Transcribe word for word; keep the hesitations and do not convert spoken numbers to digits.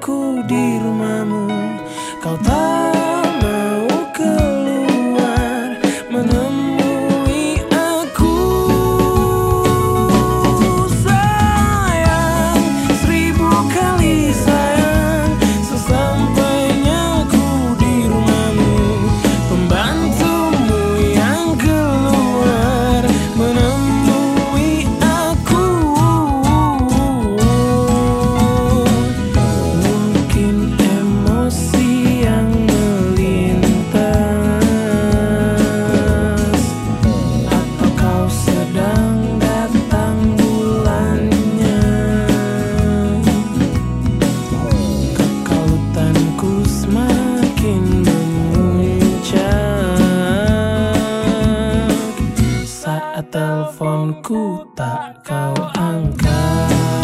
aku di rumahmu. Kau tak mau keluar menemui aku. Sayang, seribu kali sayang, sesampainya aku di rumahmu, pembantumu yang keluar menemui aku. Mungkin emosi yang melintas, atau kau sedang datang bulannya. Kekalutanku semakin memuncak saat teleponku tak kau angkat.